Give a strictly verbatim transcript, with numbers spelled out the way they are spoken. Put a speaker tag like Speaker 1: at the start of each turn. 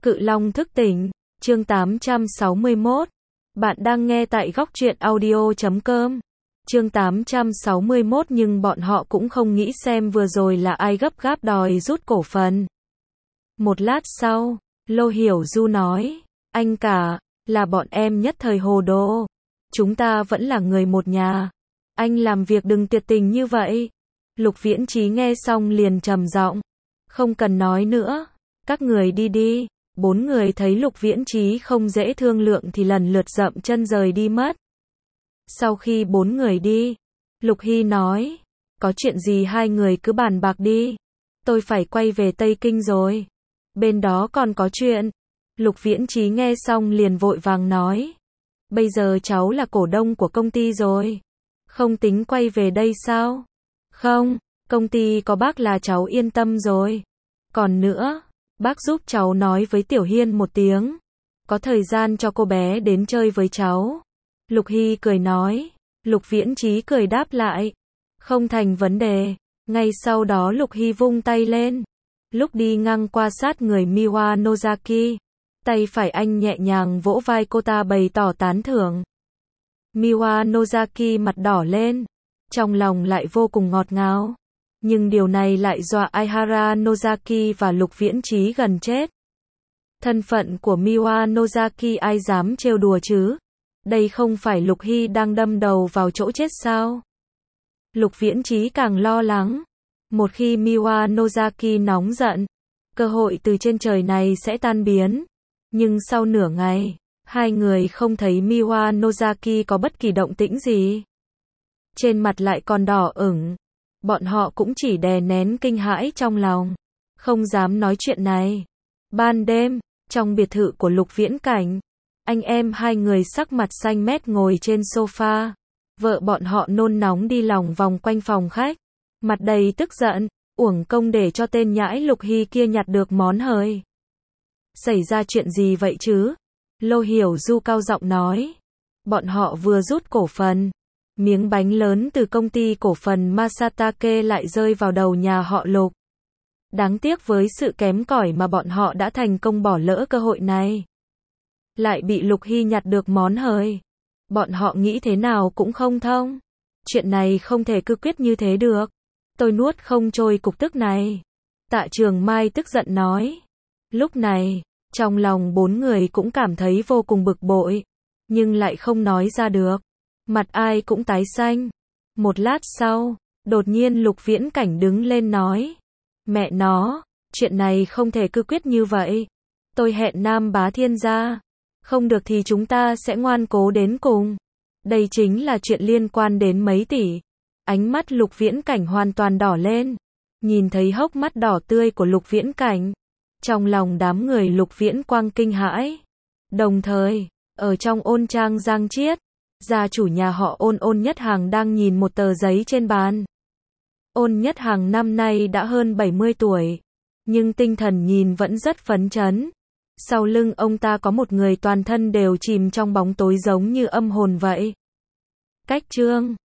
Speaker 1: Cự Long thức tỉnh, chương tám trăm sáu mươi mốt. Bạn đang nghe tại góc truyện audio chấm com. Chương tám trăm sáu mươi mốt nhưng bọn họ cũng không nghĩ xem vừa rồi là ai gấp gáp đòi rút cổ phần. Một lát sau, Lô Hiểu Du nói, anh cả, là bọn em nhất thời hồ đồ. Chúng ta vẫn là người một nhà. Anh làm việc đừng tuyệt tình như vậy. Lục Viễn Chí nghe xong liền trầm giọng, không cần nói nữa, các người đi đi. Bốn người thấy Lục Viễn Chí không dễ thương lượng thì lần lượt dậm chân rời đi mất. Sau khi bốn người đi, Lục Hy nói, có chuyện gì hai người cứ bàn bạc đi. Tôi phải quay về Tây Kinh rồi. Bên đó còn có chuyện. Lục Viễn Chí nghe xong liền vội vàng nói, bây giờ cháu là cổ đông của công ty rồi. Không tính quay về đây sao? Không, công ty có bác là cháu yên tâm rồi. Còn nữa, bác giúp cháu nói với Tiểu Hiên một tiếng. Có thời gian cho cô bé đến chơi với cháu. Lục Hy cười nói. Lục Viễn Chí cười đáp lại. Không thành vấn đề. Ngay sau đó Lục Hy vung tay lên. Lúc đi ngang qua sát người Miwa Nozaki, tay phải anh nhẹ nhàng vỗ vai cô ta bày tỏ tán thưởng. Miwa Nozaki mặt đỏ lên. Trong lòng lại vô cùng ngọt ngào. Nhưng điều này lại dọa Aihara Nozaki và Lục Viễn Chí gần chết. Thân phận của Miwa Nozaki ai dám trêu đùa chứ? Đây không phải Lục Hy đang đâm đầu vào chỗ chết sao? Lục Viễn Chí càng lo lắng. Một khi Miwa Nozaki nóng giận, cơ hội từ trên trời này sẽ tan biến. Nhưng sau nửa ngày, hai người không thấy Miwa Nozaki có bất kỳ động tĩnh gì. Trên mặt lại còn đỏ ửng. Bọn họ cũng chỉ đè nén kinh hãi trong lòng, không dám nói chuyện này. Ban đêm, trong biệt thự của Lục Viễn Cảnh, anh em hai người sắc mặt xanh mét ngồi trên sofa. Vợ bọn họ nôn nóng đi lòng vòng quanh phòng khách, mặt đầy tức giận, uổng công để cho tên nhãi Lục Hy kia nhặt được món hời. Xảy ra chuyện gì vậy chứ? Lô Hiểu Du cao giọng nói. Bọn họ vừa rút cổ phần. Miếng bánh lớn từ công ty cổ phần Masatake lại rơi vào đầu nhà họ Lục. Đáng tiếc với sự kém cỏi mà bọn họ đã thành công bỏ lỡ cơ hội này. Lại bị Lục Hy nhặt được món hời. Bọn họ nghĩ thế nào cũng không thông. Chuyện này không thể cứ quyết như thế được. Tôi nuốt không trôi cục tức này. Tạ Trường Mai tức giận nói. Lúc này, trong lòng bốn người cũng cảm thấy vô cùng bực bội. Nhưng lại không nói ra được. Mặt ai cũng tái xanh. Một lát sau, đột nhiên Lục Viễn Cảnh đứng lên nói. Mẹ nó, chuyện này không thể cứ quyết như vậy. Tôi hẹn Nam Bá Thiên ra. Không được thì chúng ta sẽ ngoan cố đến cùng. Đây chính là chuyện liên quan đến mấy tỷ. Ánh mắt Lục Viễn Cảnh hoàn toàn đỏ lên. Nhìn thấy hốc mắt đỏ tươi của Lục Viễn Cảnh. Trong lòng đám người Lục Viễn Quang kinh hãi. Đồng thời, ở trong Ôn Trang Giang Chiết, gia chủ nhà họ Ôn Ôn Nhất Hằng đang nhìn một tờ giấy trên bàn. Ôn Nhất Hằng năm nay đã hơn bảy mươi tuổi, nhưng tinh thần nhìn vẫn rất phấn chấn. Sau lưng ông ta có một người toàn thân đều chìm trong bóng tối giống như âm hồn vậy. Cách chương